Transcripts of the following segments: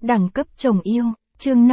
Đẳng cấp chồng yêu, chương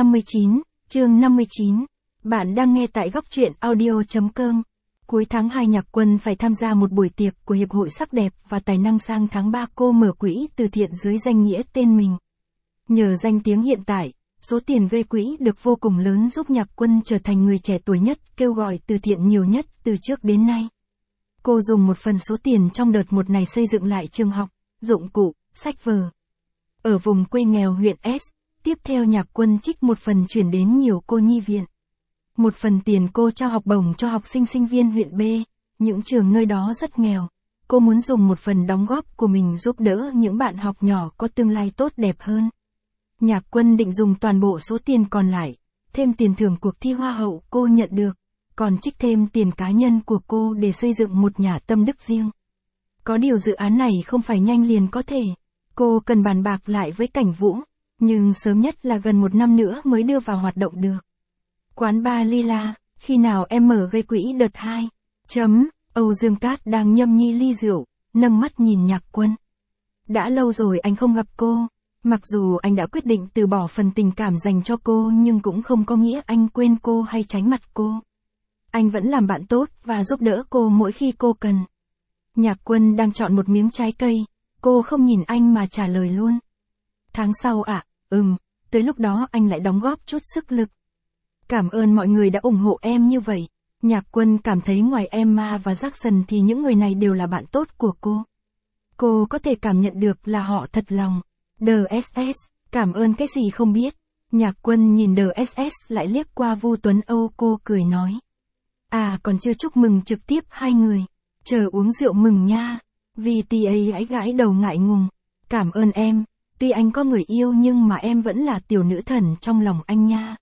59. Bạn đang nghe tại góc truyện audio.com. Cuối tháng 2 Nhạc Quân phải tham gia một buổi tiệc của Hiệp hội Sắc đẹp và Tài năng sang tháng 3 cô mở quỹ từ thiện dưới danh nghĩa tên mình. Nhờ danh tiếng hiện tại, số tiền gây quỹ được vô cùng lớn giúp Nhạc Quân trở thành người trẻ tuổi nhất kêu gọi từ thiện nhiều nhất từ trước đến nay. Cô dùng một phần số tiền trong đợt một này xây dựng lại trường học, dụng cụ, sách vở. Ở vùng quê nghèo huyện S, tiếp theo Nhạc Quân trích một phần chuyển đến nhiều cô nhi viện. Một phần tiền cô trao học bổng cho học sinh sinh viên huyện B, những trường nơi đó rất nghèo. Cô muốn dùng một phần đóng góp của mình giúp đỡ những bạn học nhỏ có tương lai tốt đẹp hơn. Nhạc Quân định dùng toàn bộ số tiền còn lại, thêm tiền thưởng cuộc thi Hoa hậu cô nhận được, còn trích thêm tiền cá nhân của cô để xây dựng một nhà tâm đức riêng. Có điều dự án này không phải nhanh liền có thể. Cô cần bàn bạc lại với Cảnh Vũ, nhưng sớm nhất là gần 1 năm nữa mới đưa vào hoạt động được. Quán bar Lila, khi nào em mở gây quỹ đợt 2? Âu Dương Cát đang nhâm nhi ly rượu, nâng mắt nhìn Nhạc Quân. Đã lâu rồi anh không gặp cô, mặc dù anh đã quyết định từ bỏ phần tình cảm dành cho cô nhưng cũng không có nghĩa anh quên cô hay tránh mặt cô. Anh vẫn làm bạn tốt và giúp đỡ cô mỗi khi cô cần. Nhạc Quân đang chọn một miếng trái cây, cô không nhìn anh mà trả lời luôn. Tháng sau ạ, tới lúc đó anh lại đóng góp chút sức lực. Cảm ơn mọi người đã ủng hộ em như vậy. Nhạc Quân cảm thấy ngoài Emma và Jackson thì những người này đều là bạn tốt của cô. Cô có thể cảm nhận được là họ thật lòng. DSS, cảm ơn cái gì không biết. Nhạc Quân nhìn DSS lại liếc qua Vu Tuấn Âu, cô cười nói. À, còn chưa chúc mừng trực tiếp hai người. Chờ uống rượu mừng nha. VTA ấy gãi đầu ngại ngùng. Cảm ơn em, tuy anh có người yêu nhưng mà em vẫn là tiểu nữ thần trong lòng anh nha.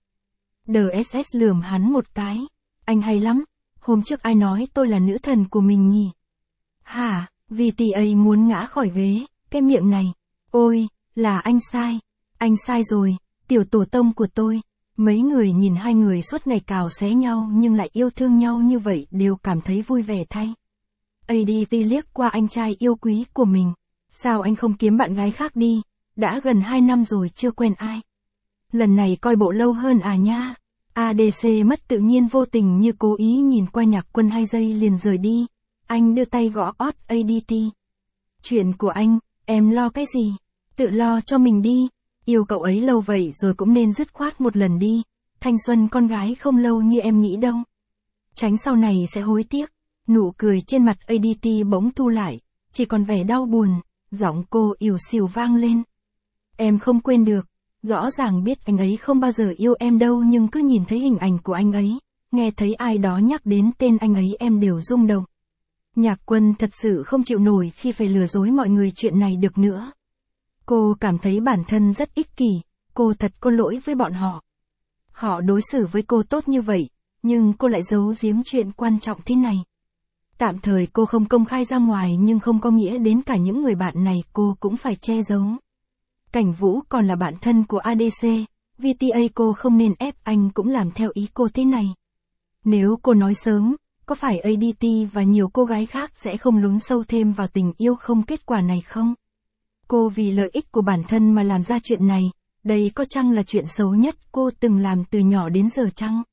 DSS lườm hắn một cái. Anh hay lắm, hôm trước ai nói tôi là nữ thần của mình nhỉ? Hả, VTA muốn ngã khỏi ghế, cái miệng này. Ôi, là anh sai rồi, tiểu tổ tông của tôi. Mấy người nhìn hai người suốt ngày cào xé nhau nhưng lại yêu thương nhau như vậy đều cảm thấy vui vẻ thay. ADT liếc qua anh trai yêu quý của mình. Sao anh không kiếm bạn gái khác đi, đã gần 2 năm rồi chưa quen ai. Lần này coi bộ lâu hơn à nha. ADC mất tự nhiên vô tình như cố ý nhìn qua Nhạc Quân 2 giây liền rời đi. Anh đưa tay gõ ót ADT. Chuyện của anh, em lo cái gì? Tự lo cho mình đi. Yêu cậu ấy lâu vậy rồi cũng nên dứt khoát một lần đi. Thanh xuân con gái không lâu như em nghĩ đâu. Tránh sau này sẽ hối tiếc. Nụ cười trên mặt ADT bỗng thu lại, chỉ còn vẻ đau buồn, giọng cô ỉu xìu vang lên. Em không quên được, rõ ràng biết anh ấy không bao giờ yêu em đâu nhưng cứ nhìn thấy hình ảnh của anh ấy, nghe thấy ai đó nhắc đến tên anh ấy em đều rung động. Nhạc Quân thật sự không chịu nổi khi phải lừa dối mọi người chuyện này được nữa. Cô cảm thấy bản thân rất ích kỷ, cô thật có lỗi với bọn họ. Họ đối xử với cô tốt như vậy, nhưng cô lại giấu giếm chuyện quan trọng thế này. Tạm thời cô không công khai ra ngoài nhưng không có nghĩa đến cả những người bạn này cô cũng phải che giấu. Cảnh Vũ còn là bạn thân của ADC, VTA cô không nên ép anh cũng làm theo ý cô thế này. Nếu cô nói sớm, có phải ADT và nhiều cô gái khác sẽ không lún sâu thêm vào tình yêu không kết quả này không? Cô vì lợi ích của bản thân mà làm ra chuyện này, đây có chăng là chuyện xấu nhất cô từng làm từ nhỏ đến giờ chăng?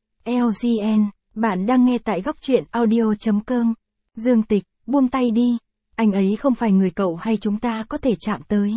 LGN, bạn đang nghe tại góc truyện audio.com. Dương Tịch, buông tay đi, anh ấy không phải người cậu hay chúng ta có thể chạm tới.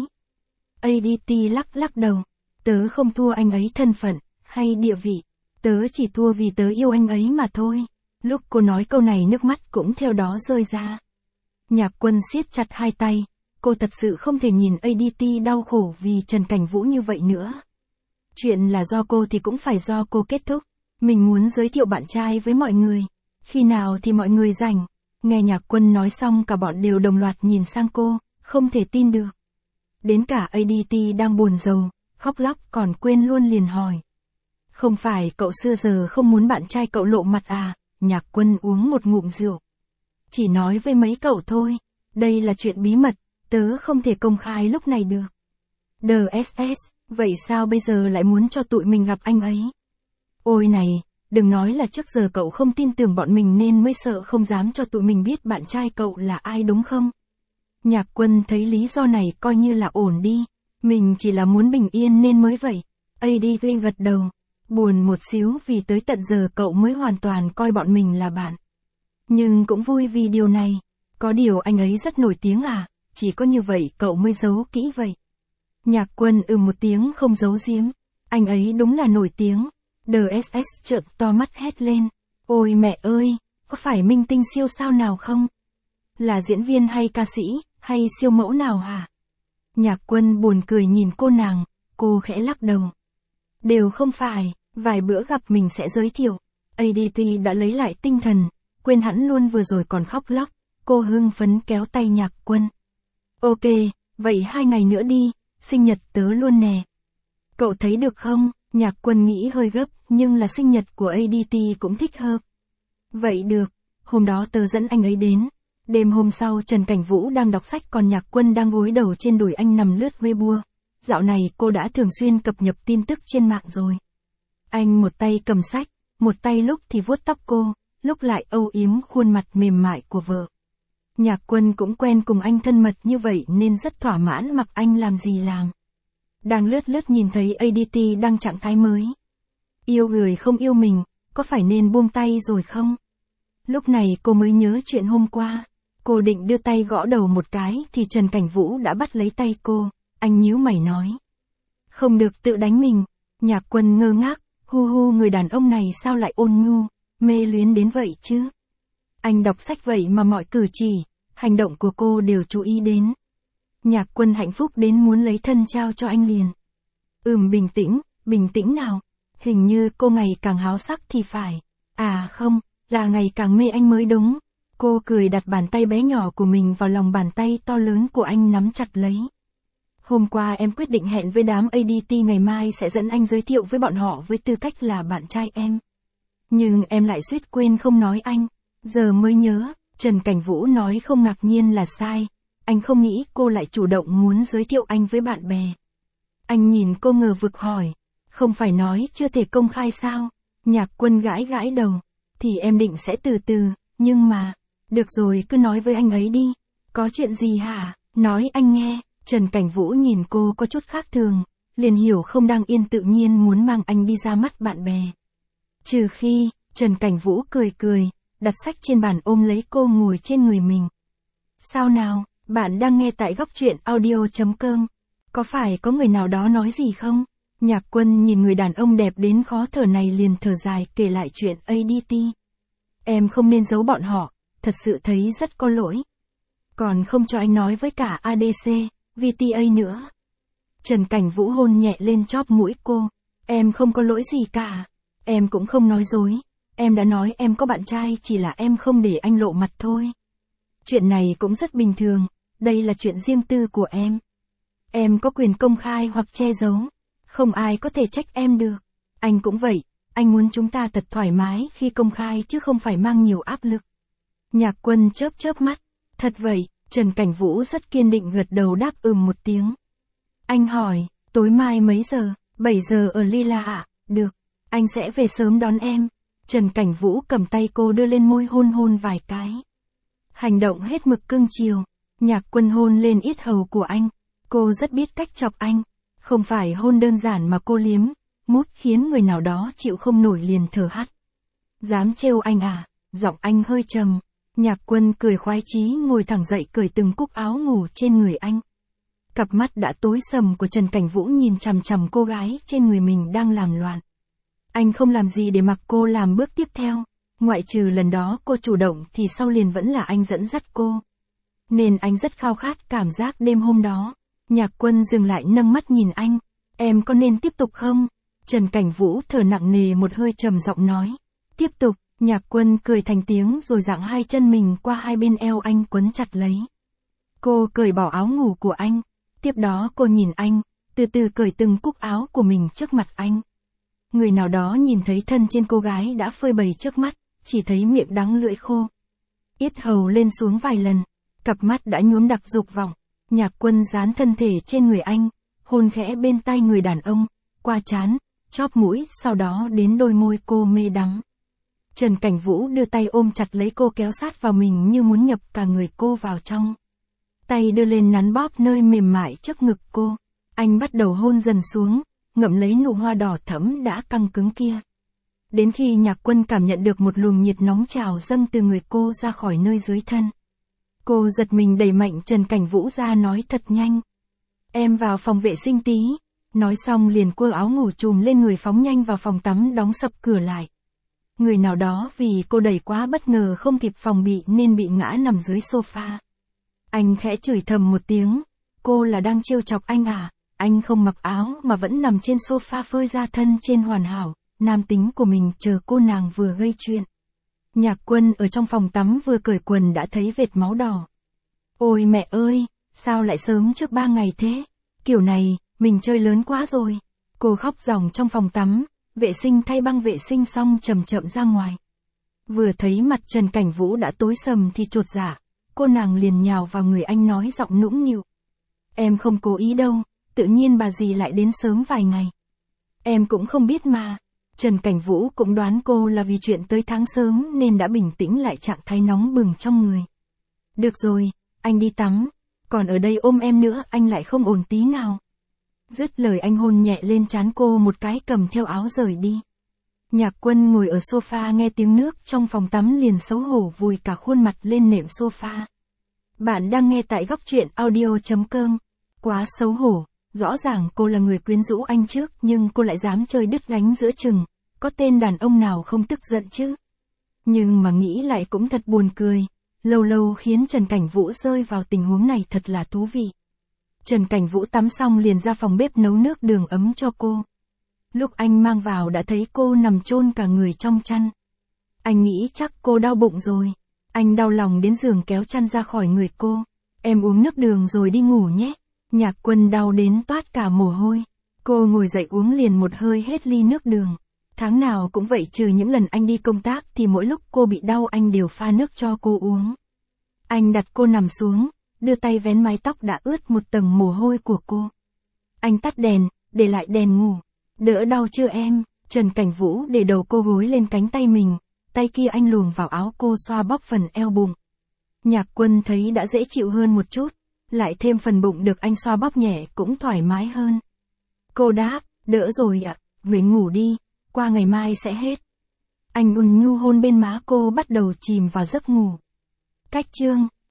ADT lắc đầu, tớ không thua anh ấy thân phận, hay địa vị, tớ chỉ thua vì tớ yêu anh ấy mà thôi. Lúc cô nói câu này nước mắt cũng theo đó rơi ra. Nhạc Quân siết chặt hai tay, cô thật sự không thể nhìn ADT đau khổ vì Trần Cảnh Vũ như vậy nữa. Chuyện là do cô thì cũng phải do cô kết thúc. Mình muốn giới thiệu bạn trai với mọi người. Khi nào thì mọi người rảnh. Nghe Nhạc Quân nói xong cả bọn đều đồng loạt nhìn sang cô, không thể tin được. Đến cả ADT đang buồn rầu, khóc lóc còn quên luôn liền hỏi. Không phải cậu xưa giờ không muốn bạn trai cậu lộ mặt à? Nhạc Quân uống một ngụm rượu. Chỉ nói với mấy cậu thôi, đây là chuyện bí mật, tớ không thể công khai lúc này được. DSS, vậy sao bây giờ lại muốn cho tụi mình gặp anh ấy? Ôi này, đừng nói là trước giờ cậu không tin tưởng bọn mình nên mới sợ không dám cho tụi mình biết bạn trai cậu là ai đúng không? Nhạc Quân thấy lý do này coi như là ổn đi, Mình chỉ là muốn bình yên nên mới vậy. ADV gật đầu. Buồn một xíu vì tới tận giờ cậu mới hoàn toàn coi bọn mình là bạn. Nhưng cũng vui vì điều này. Có điều anh ấy rất nổi tiếng à, chỉ có như vậy cậu mới giấu kỹ vậy. Nhạc Quân một tiếng không giấu giếm. Anh ấy đúng là nổi tiếng. DSS trợn to mắt hét lên. Ôi mẹ ơi, có phải minh tinh siêu sao nào không? Là diễn viên hay ca sĩ, hay siêu mẫu nào hả? Nhạc Quân buồn cười nhìn cô nàng, cô khẽ lắc đầu. Đều không phải, vài bữa gặp mình sẽ giới thiệu. ADT đã lấy lại tinh thần, quên hẳn luôn vừa rồi còn khóc lóc. Cô hưng phấn kéo tay Nhạc Quân. Ok, vậy 2 ngày nữa đi, sinh nhật tớ luôn nè. Cậu thấy được không? Nhạc Quân nghĩ hơi gấp, nhưng là sinh nhật của ADT cũng thích hợp. Vậy được, hôm đó tớ dẫn anh ấy đến. Đêm hôm sau Trần Cảnh Vũ đang đọc sách còn Nhạc Quân đang gối đầu trên đùi anh nằm lướt Weibo. Dạo này cô đã thường xuyên cập nhật tin tức trên mạng rồi. Anh một tay cầm sách, một tay lúc thì vuốt tóc cô, lúc lại âu yếm khuôn mặt mềm mại của vợ. Nhạc Quân cũng quen cùng anh thân mật như vậy nên rất thỏa mãn mặc anh làm gì làm. Đang lướt lướt nhìn thấy ADT đăng trạng thái mới. Yêu người không yêu mình, có phải nên buông tay rồi không? Lúc này cô mới nhớ chuyện hôm qua. Cô định đưa tay gõ đầu một cái thì Trần Cảnh Vũ đã bắt lấy tay cô. Anh nhíu mày nói. Không được tự đánh mình. Nhạc Quân ngơ ngác. Hu người đàn ông này sao lại ôn nhu, mê luyến đến vậy chứ? Anh đọc sách vậy mà mọi cử chỉ, hành động của cô đều chú ý đến. Nhạc Quân hạnh phúc đến muốn lấy thân trao cho anh liền. Bình tĩnh nào. Hình như cô ngày càng háo sắc thì phải. À không, là ngày càng mê anh mới đúng. Cô cười đặt bàn tay bé nhỏ của mình vào lòng bàn tay to lớn của anh nắm chặt lấy. Hôm qua em quyết định hẹn với đám ADT ngày mai sẽ dẫn anh giới thiệu với bọn họ với tư cách là bạn trai em. Nhưng em lại suýt quên không nói anh. Giờ mới nhớ, Trần Cảnh Vũ nói không ngạc nhiên là sai. Anh không nghĩ cô lại chủ động muốn giới thiệu anh với bạn bè. Anh nhìn cô ngờ vực hỏi. Không phải nói chưa thể công khai sao? Nhạc Quân gãi gãi đầu. Thì em định sẽ từ từ, nhưng mà... Được rồi cứ nói với anh ấy đi. Có chuyện gì hả? Nói anh nghe. Trần Cảnh Vũ nhìn cô có chút khác thường. Liền hiểu không đang yên tự nhiên muốn mang anh đi ra mắt bạn bè. Trừ khi, Trần Cảnh Vũ cười, đặt sách trên bàn ôm lấy cô ngồi trên người mình. Sao nào, bạn đang nghe tại góc truyện audio.com. Có phải có người nào đó nói gì không? Nhạc Quân nhìn người đàn ông đẹp đến khó thở này liền thở dài kể lại chuyện ADT. Em không nên giấu bọn họ, thật sự thấy rất có lỗi. Còn không cho anh nói với cả ADC, VTA nữa. Trần Cảnh Vũ hôn nhẹ lên chóp mũi cô. Em không có lỗi gì cả. Em cũng không nói dối. Em đã nói em có bạn trai chỉ là em không để anh lộ mặt thôi. Chuyện này cũng rất bình thường. Đây là chuyện riêng tư của em. Em có quyền công khai hoặc che giấu. Không ai có thể trách em được. Anh cũng vậy. Anh muốn chúng ta thật thoải mái khi công khai chứ không phải mang nhiều áp lực. Nhạc Quân chớp mắt. Thật vậy. Trần Cảnh Vũ rất kiên định gật đầu đáp một tiếng. Anh hỏi, tối mai mấy giờ? 7 giờ ở Lila ạ. Được, anh sẽ về sớm đón em. Trần Cảnh Vũ cầm tay cô đưa lên môi hôn vài cái. Hành động hết mực cưng chiều. Nhạc Quân hôn lên yết hầu của anh. Cô rất biết cách chọc anh. Không phải hôn đơn giản mà cô liếm, mút khiến người nào đó chịu không nổi liền thở hắt. Dám trêu anh à? Giọng anh hơi trầm. Nhạc Quân cười khoái chí ngồi thẳng dậy cởi từng cúc áo ngủ trên người anh. Cặp mắt đã tối sầm của Trần Cảnh Vũ nhìn chằm chằm cô gái trên người mình đang làm loạn. Anh không làm gì để mặc cô làm bước tiếp theo. Ngoại trừ lần đó cô chủ động thì sau liền vẫn là anh dẫn dắt cô. Nên anh rất khao khát cảm giác đêm hôm đó. Nhạc Quân dừng lại nâng mắt nhìn anh. Em có nên tiếp tục không? Trần Cảnh Vũ thở nặng nề một hơi trầm giọng nói. Tiếp tục. Nhạc Quân cười thành tiếng rồi giãng hai chân mình qua hai bên eo anh quấn chặt lấy. Cô cởi bỏ áo ngủ của anh. Tiếp đó cô nhìn anh, từ từ cởi từng cúc áo của mình trước mặt anh. Người nào đó nhìn thấy thân trên cô gái đã phơi bày trước mắt, chỉ thấy miệng đắng lưỡi khô. Yết hầu lên xuống vài lần, cặp mắt đã nhuốm đặc dục vọng. Nhạc Quân dán thân thể trên người anh, hôn khẽ bên tai người đàn ông, qua trán, chóp mũi, sau đó đến đôi môi cô mê đắm. Trần Cảnh Vũ đưa tay ôm chặt lấy cô kéo sát vào mình như muốn nhập cả người cô vào trong. Tay đưa lên nắn bóp nơi mềm mại trước ngực cô. Anh bắt đầu hôn dần xuống, ngậm lấy nụ hoa đỏ thẫm đã căng cứng kia. Đến khi Nhạc Quân cảm nhận được một luồng nhiệt nóng trào dâng từ người cô ra khỏi nơi dưới thân. Cô giật mình đẩy mạnh Trần Cảnh Vũ ra nói thật nhanh. Em vào phòng vệ sinh tí. Nói xong liền quơ áo ngủ trùm lên người phóng nhanh vào phòng tắm đóng sập cửa lại. Người nào đó vì cô đẩy quá bất ngờ không kịp phòng bị nên bị ngã nằm dưới sofa. Anh khẽ chửi thầm một tiếng. Cô là đang trêu chọc anh à? Anh không mặc áo mà vẫn nằm trên sofa phơi ra thân trên hoàn hảo, nam tính của mình chờ cô nàng vừa gây chuyện. Nhạc Quân ở trong phòng tắm vừa cởi quần đã thấy vệt máu đỏ. Ôi mẹ ơi, sao lại sớm trước 3 ngày thế? Kiểu này, mình chơi lớn quá rồi. Cô khóc ròng trong phòng tắm, vệ sinh thay băng vệ sinh xong chậm chậm ra ngoài. Vừa thấy mặt Trần Cảnh Vũ đã tối sầm thì chột dạ, cô nàng liền nhào vào người anh nói giọng nũng nịu. Em không cố ý đâu, tự nhiên bà dì lại đến sớm vài ngày. Em cũng không biết mà. Trần Cảnh Vũ cũng đoán cô là vì chuyện tới tháng sớm nên đã bình tĩnh lại trạng thái nóng bừng trong người. Được rồi, anh đi tắm, còn ở đây ôm em nữa anh lại không ổn tí nào. Dứt lời anh hôn nhẹ lên trán cô một cái cầm theo áo rời đi. Nhạc Quân ngồi ở sofa nghe tiếng nước trong phòng tắm liền xấu hổ vùi cả khuôn mặt lên nệm sofa. Bạn đang nghe tại góc truyện audio.com. Quá xấu hổ, rõ ràng cô là người quyến rũ anh trước nhưng cô lại dám chơi đứt gánh giữa chừng, có tên đàn ông nào không tức giận chứ. Nhưng mà nghĩ lại cũng thật buồn cười, lâu lâu khiến Trần Cảnh Vũ rơi vào tình huống này thật là thú vị. Trần Cảnh Vũ tắm xong liền ra phòng bếp nấu nước đường ấm cho cô. Lúc anh mang vào đã thấy cô nằm chôn cả người trong chăn. Anh nghĩ chắc cô đau bụng rồi. Anh đau lòng đến giường kéo chăn ra khỏi người cô. Em uống nước đường rồi đi ngủ nhé. Nhạc Quân đau đến toát cả mồ hôi. Cô ngồi dậy uống liền một hơi hết ly nước đường. Tháng nào cũng vậy trừ những lần anh đi công tác thì mỗi lúc cô bị đau anh đều pha nước cho cô uống. Anh đặt cô nằm xuống, đưa tay vén mái tóc đã ướt một tầng mồ hôi của cô. Anh tắt đèn, để lại đèn ngủ. Đỡ đau chưa em? Trần Cảnh Vũ để đầu cô gối lên cánh tay mình, tay kia anh luồn vào áo cô xoa bóp phần eo bụng. Nhạc Quân thấy đã dễ chịu hơn một chút, lại thêm phần bụng được anh xoa bóp nhẹ cũng thoải mái hơn. Cô đáp, đỡ rồi ạ, về ngủ đi, qua ngày mai sẽ hết. Anh ôn nhu hôn bên má cô bắt đầu chìm vào giấc ngủ. Cách chương